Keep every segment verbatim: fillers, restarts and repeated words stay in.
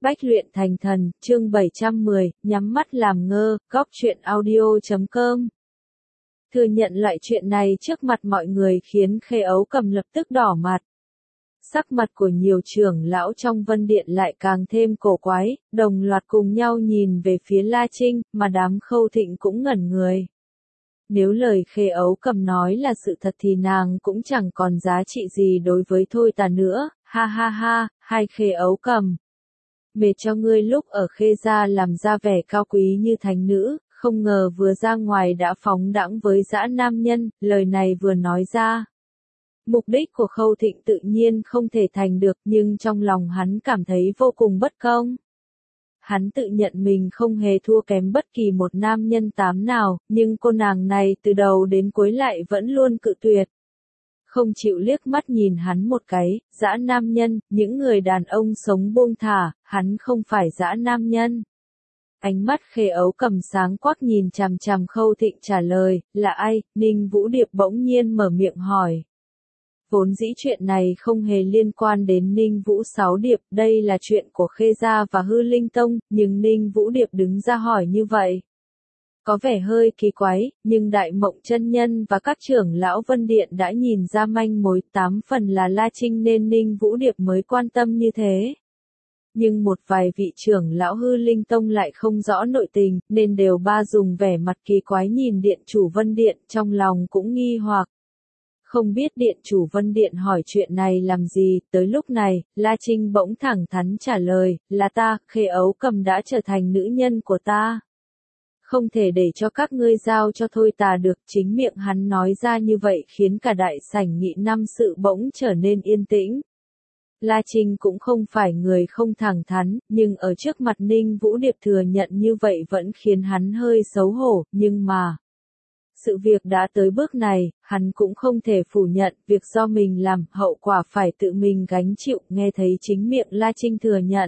Bách luyện thành thần, chương bảy trăm mười, nhắm mắt làm ngơ, góc truyện audio chấm com. Thừa nhận loại chuyện này trước mặt mọi người khiến Khê Ấu Cầm lập tức đỏ mặt. Sắc mặt của nhiều trưởng lão trong Vân Điện lại càng thêm cổ quái, đồng loạt cùng nhau nhìn về phía La Trinh, mà đám Khâu Thịnh cũng ngẩn người. Nếu lời Khê Ấu Cầm nói là sự thật thì nàng cũng chẳng còn giá trị gì đối với Thôi Tà nữa, ha ha ha, hai Khê Ấu Cầm. Mệt cho ngươi lúc ở Khê gia làm ra vẻ cao quý như thánh nữ, không ngờ vừa ra ngoài đã phóng đãng với dã nam nhân, lời này vừa nói ra. Mục đích của Khâu Thịnh tự nhiên không thể thành được, nhưng trong lòng hắn cảm thấy vô cùng bất công. Hắn tự nhận mình không hề thua kém bất kỳ một nam nhân tám nào, nhưng cô nàng này từ đầu đến cuối lại vẫn luôn cự tuyệt. Không chịu liếc mắt nhìn hắn một cái, dã nam nhân, những người đàn ông sống buông thả, hắn không phải dã nam nhân. Ánh mắt Khê Ấu Cầm sáng quắc nhìn chằm chằm Khâu Thịnh trả lời, là ai? Ninh Vũ Điệp bỗng nhiên mở miệng hỏi. Vốn dĩ chuyện này không hề liên quan đến Ninh Vũ Sáu Điệp, đây là chuyện của Khê Gia và Hư Linh Tông, nhưng Ninh Vũ Điệp đứng ra hỏi như vậy. Có vẻ hơi kỳ quái, nhưng Đại Mộng Chân Nhân và các trưởng lão Vân Điện đã nhìn ra manh mối, tám phần là La Trinh nên Ninh Vũ Điệp mới quan tâm như thế. Nhưng một vài vị trưởng lão Hư Linh Tông lại không rõ nội tình, nên đều ba dùng vẻ mặt kỳ quái nhìn Điện chủ Vân Điện, trong lòng cũng nghi hoặc. Không biết Điện chủ Vân Điện hỏi chuyện này làm gì, tới lúc này, La Trinh bỗng thẳng thắn trả lời, là ta, Khê Ấu Cầm đã trở thành nữ nhân của ta. Không thể để cho các ngươi giao cho Thôi Tà được, chính miệng hắn nói ra như vậy khiến cả đại sảnh nghị năm sự bỗng trở nên yên tĩnh. La Trinh cũng không phải người không thẳng thắn, nhưng ở trước mặt Ninh Vũ Điệp thừa nhận như vậy vẫn khiến hắn hơi xấu hổ, nhưng mà... Sự việc đã tới bước này, hắn cũng không thể phủ nhận, việc do mình làm, hậu quả phải tự mình gánh chịu, nghe thấy chính miệng La Trinh thừa nhận.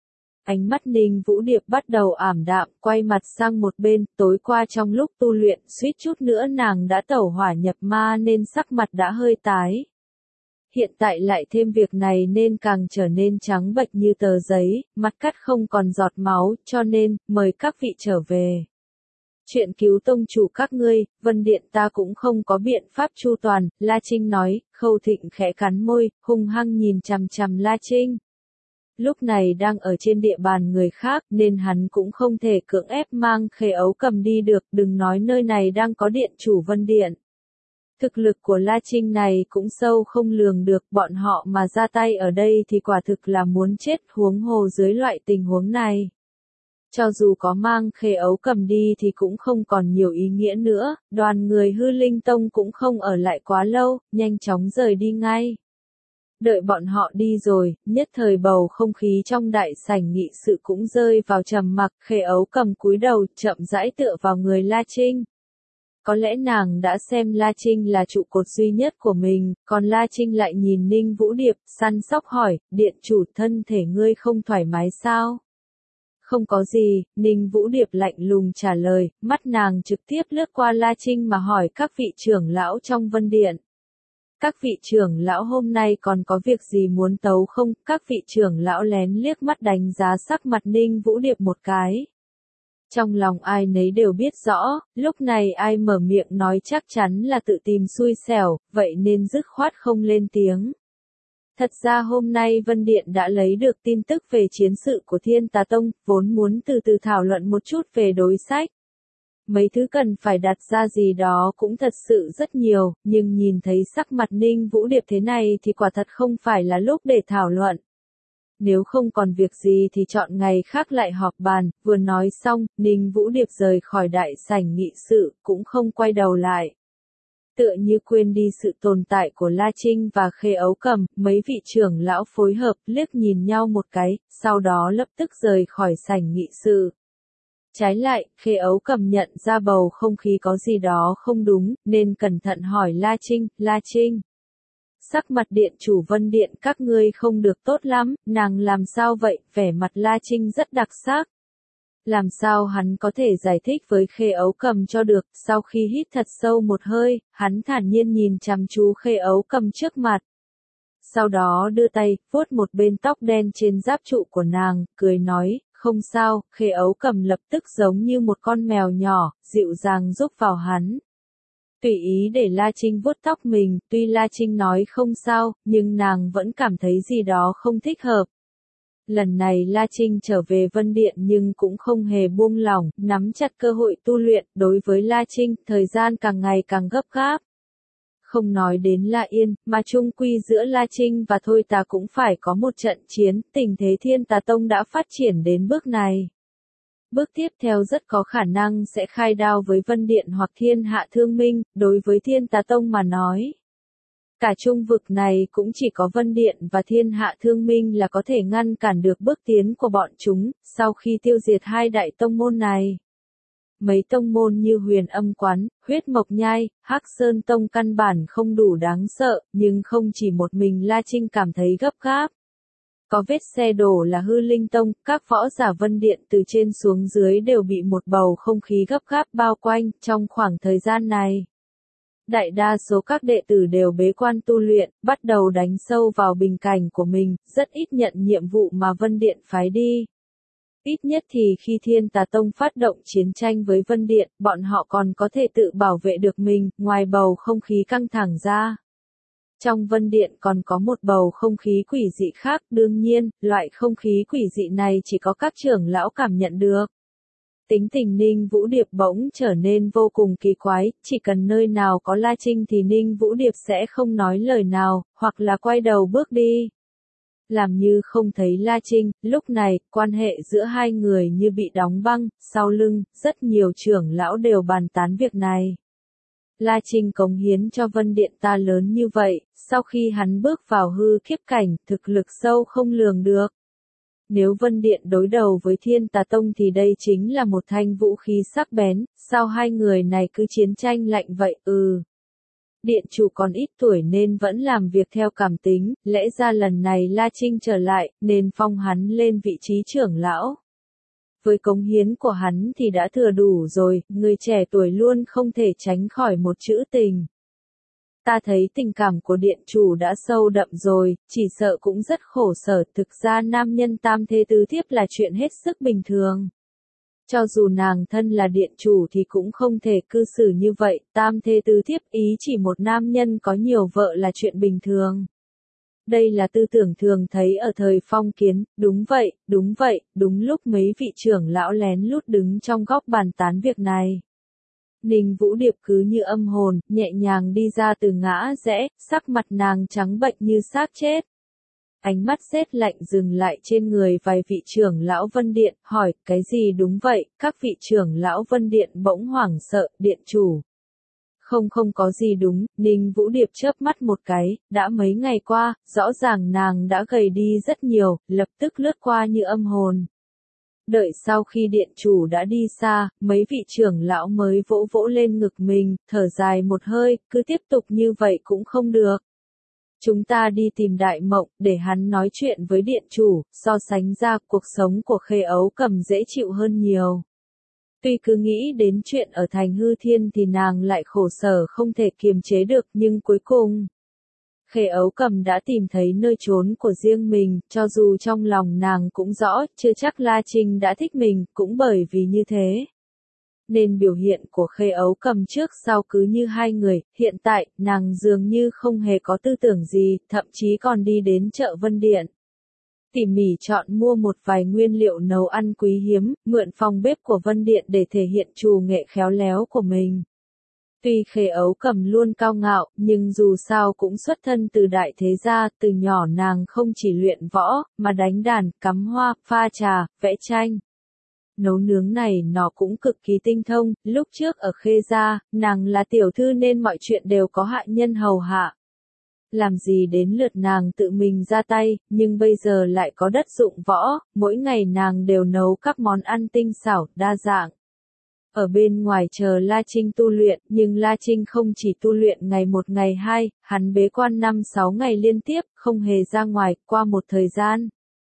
Ánh mắt Ninh Vũ Điệp bắt đầu ảm đạm, quay mặt sang một bên, tối qua trong lúc tu luyện, suýt chút nữa nàng đã tẩu hỏa nhập ma nên sắc mặt đã hơi tái. Hiện tại lại thêm việc này nên càng trở nên trắng bệch như tờ giấy, mặt cắt không còn giọt máu, cho nên, mời các vị trở về. Chuyện cứu tông chủ các ngươi, Vân Điện ta cũng không có biện pháp chu toàn, La Trinh nói. Khâu Thịnh khẽ cắn môi, hung hăng nhìn chằm chằm La Trinh. Lúc này đang ở trên địa bàn người khác nên hắn cũng không thể cưỡng ép mang Khê Ấu Cầm đi được, đừng nói nơi này đang có điện chủ Vân Điện. Thực lực của La Trinh này cũng sâu không lường được, bọn họ mà ra tay ở đây thì quả thực là muốn chết, huống hồ dưới loại tình huống này. Cho dù có mang Khê Ấu Cầm đi thì cũng không còn nhiều ý nghĩa nữa, đoàn người Hư Linh Tông cũng không ở lại quá lâu, nhanh chóng rời đi ngay. Đợi bọn họ đi rồi, nhất thời bầu không khí trong đại sảnh nghị sự cũng rơi vào trầm mặc, Khê Ấu Cầm cúi đầu, chậm rãi tựa vào người La Trinh. Có lẽ nàng đã xem La Trinh là trụ cột duy nhất của mình, còn La Trinh lại nhìn Ninh Vũ Điệp, săn sóc hỏi, điện chủ thân thể ngươi không thoải mái sao? Không có gì, Ninh Vũ Điệp lạnh lùng trả lời, mắt nàng trực tiếp lướt qua La Trinh mà hỏi các vị trưởng lão trong Vân Điện. Các vị trưởng lão hôm nay còn có việc gì muốn tấu không? Các vị trưởng lão lén liếc mắt đánh giá sắc mặt Ninh Vũ Điệp một cái. Trong lòng ai nấy đều biết rõ, lúc này ai mở miệng nói chắc chắn là tự tìm xui xẻo, vậy nên dứt khoát không lên tiếng. Thật ra hôm nay Vân Điện đã lấy được tin tức về chiến sự của Thiên Tà Tông, vốn muốn từ từ thảo luận một chút về đối sách. Mấy thứ cần phải đặt ra gì đó cũng thật sự rất nhiều, nhưng nhìn thấy sắc mặt Ninh Vũ Điệp thế này thì quả thật không phải là lúc để thảo luận. Nếu không còn việc gì thì chọn ngày khác lại họp bàn, vừa nói xong, Ninh Vũ Điệp rời khỏi đại sảnh nghị sự, cũng không quay đầu lại. Tựa như quên đi sự tồn tại của La Trinh và Khê Ấu Cầm, mấy vị trưởng lão phối hợp liếc nhìn nhau một cái, sau đó lập tức rời khỏi sảnh nghị sự. Trái lại, Khê Ấu Cầm nhận ra bầu không khí có gì đó không đúng, nên cẩn thận hỏi La Trinh, La Trinh. Sắc mặt điện chủ Vân Điện các ngươi không được tốt lắm, nàng làm sao vậy? Vẻ mặt La Trinh rất đặc sắc. Làm sao hắn có thể giải thích với Khê Ấu Cầm cho được, sau khi hít thật sâu một hơi, hắn thản nhiên nhìn chăm chú Khê Ấu Cầm trước mặt. sau đó đưa tay, vuốt một bên tóc đen trên giáp trụ của nàng, cười nói, không sao, Khê Ấu Cầm lập tức giống như một con mèo nhỏ, dịu dàng giúp vào hắn. Tùy ý để La Trinh vuốt tóc mình, tuy La Trinh nói không sao, nhưng nàng vẫn cảm thấy gì đó không thích hợp. Lần này La Trinh trở về Vân Điện nhưng cũng không hề buông lỏng, nắm chặt cơ hội tu luyện, đối với La Trinh, thời gian càng ngày càng gấp gáp. Không nói đến La Yên, mà chung quy giữa La Trinh và Thôi Tà cũng phải có một trận chiến, tình thế Thiên Tà Tông đã phát triển đến bước này. Bước tiếp theo rất có khả năng sẽ khai đao với Vân Điện hoặc Thiên Hạ Thương Minh, đối với Thiên Tà Tông mà nói. Cả trung vực này cũng chỉ có Vân Điện và Thiên Hạ Thương Minh là có thể ngăn cản được bước tiến của bọn chúng, sau khi tiêu diệt hai đại tông môn này. Mấy tông môn như Huyền Âm Quán, Huyết Mộc Nhai, Hắc Sơn Tông căn bản không đủ đáng sợ, nhưng không chỉ một mình La Trinh cảm thấy gấp gáp. Có vết xe đổ là Hư Linh Tông, các võ giả Vân Điện từ trên xuống dưới đều bị một bầu không khí gấp gáp bao quanh, trong khoảng thời gian này. Đại đa số các đệ tử đều bế quan tu luyện, bắt đầu đánh sâu vào bình cảnh của mình, rất ít nhận nhiệm vụ mà Vân Điện phái đi. Ít nhất thì khi Thiên Tà Tông phát động chiến tranh với Vân Điện, bọn họ còn có thể tự bảo vệ được mình, ngoài bầu không khí căng thẳng ra. Trong Vân Điện còn có một bầu không khí quỷ dị khác, đương nhiên, loại không khí quỷ dị này chỉ có các trưởng lão cảm nhận được. Tính tình Ninh Vũ Điệp bỗng trở nên vô cùng kỳ quái, chỉ cần nơi nào có La Trinh thì Ninh Vũ Điệp sẽ không nói lời nào, hoặc là quay đầu bước đi. Làm như không thấy La Trinh, lúc này, quan hệ giữa hai người như bị đóng băng, sau lưng, rất nhiều trưởng lão đều bàn tán việc này. La Trinh cống hiến cho Vân Điện ta lớn như vậy, sau khi hắn bước vào hư kiếp cảnh, thực lực sâu không lường được. Nếu Vân Điện đối đầu với Thiên Tà Tông thì đây chính là một thanh vũ khí sắc bén, sao hai người này cứ chiến tranh lạnh vậy, ừ. Điện chủ còn ít tuổi nên vẫn làm việc theo cảm tính, lẽ ra lần này La Trinh trở lại, nên phong hắn lên vị trí trưởng lão. Với cống hiến của hắn thì đã thừa đủ rồi, người trẻ tuổi luôn không thể tránh khỏi một chữ tình. Ta thấy tình cảm của điện chủ đã sâu đậm rồi, chỉ sợ cũng rất khổ sở, thực ra nam nhân tam thê tứ thiếp là chuyện hết sức bình thường. Cho dù nàng thân là điện chủ thì cũng không thể cư xử như vậy, tam thê tứ thiếp ý chỉ một nam nhân có nhiều vợ là chuyện bình thường. Đây là tư tưởng thường thấy ở thời phong kiến, đúng vậy, đúng vậy, đúng lúc mấy vị trưởng lão lén lút đứng trong góc bàn tán việc này. Ninh Vũ Điệp cứ như âm hồn, nhẹ nhàng đi ra từ ngã rẽ, sắc mặt nàng trắng bệch như xác chết. Ánh mắt rét lạnh dừng lại trên người vài vị trưởng lão Vân Điện, hỏi, cái gì đúng vậy, các vị trưởng lão Vân Điện bỗng hoảng sợ, điện chủ. Không không có gì đúng, Ninh Vũ Điệp chớp mắt một cái, đã mấy ngày qua, rõ ràng nàng đã gầy đi rất nhiều, lập tức lướt qua như âm hồn. Đợi sau khi điện chủ đã đi xa, mấy vị trưởng lão mới vỗ vỗ lên ngực mình, thở dài một hơi, cứ tiếp tục như vậy cũng không được. Chúng ta đi tìm Đại Mộng, để hắn nói chuyện với điện chủ, so sánh ra cuộc sống của Khê Ấu Cầm dễ chịu hơn nhiều. Tuy cứ nghĩ đến chuyện ở thành Hư Thiên thì nàng lại khổ sở không thể kiềm chế được, nhưng cuối cùng, Khê Ấu Cầm đã tìm thấy nơi trốn của riêng mình, cho dù trong lòng nàng cũng rõ, chưa chắc La Trinh đã thích mình, cũng bởi vì như thế. Nên biểu hiện của Khê Ấu Cầm trước sau cứ như hai người, hiện tại, nàng dường như không hề có tư tưởng gì, thậm chí còn đi đến chợ Vân Điện. Tỉ mỉ chọn mua một vài nguyên liệu nấu ăn quý hiếm, mượn phòng bếp của Vân Điện để thể hiện trù nghệ khéo léo của mình. Tuy Khê Ấu Cầm luôn cao ngạo, nhưng dù sao cũng xuất thân từ đại thế gia, từ nhỏ nàng không chỉ luyện võ, mà đánh đàn, cắm hoa, pha trà, vẽ tranh. Nấu nướng này nó cũng cực kỳ tinh thông, lúc trước ở Khê gia, nàng là tiểu thư nên mọi chuyện đều có hạ nhân hầu hạ. Làm gì đến lượt nàng tự mình ra tay, nhưng bây giờ lại có đất dụng võ, mỗi ngày nàng đều nấu các món ăn tinh xảo, đa dạng. Ở bên ngoài chờ La Trinh tu luyện, nhưng La Trinh không chỉ tu luyện ngày một ngày hai, hắn bế quan năm sáu ngày liên tiếp, không hề ra ngoài, qua một thời gian.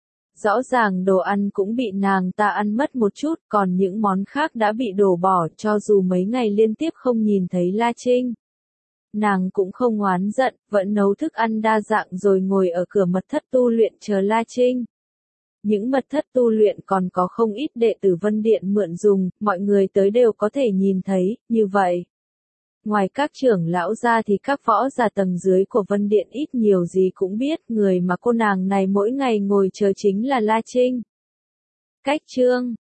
Rõ ràng đồ ăn cũng bị nàng ta ăn mất một chút, còn những món khác đã bị đổ bỏ cho dù mấy ngày liên tiếp không nhìn thấy La Trinh. Nàng cũng không oán giận, vẫn nấu thức ăn đa dạng rồi ngồi ở cửa mật thất tu luyện chờ La Trinh. Những mật thất tu luyện còn có không ít đệ tử Vân Điện mượn dùng, mọi người tới đều có thể nhìn thấy, như vậy. Ngoài các trưởng lão ra thì các võ giả tầng dưới của Vân Điện ít nhiều gì cũng biết người mà cô nàng này mỗi ngày ngồi chờ chính là La Trinh. Cách chương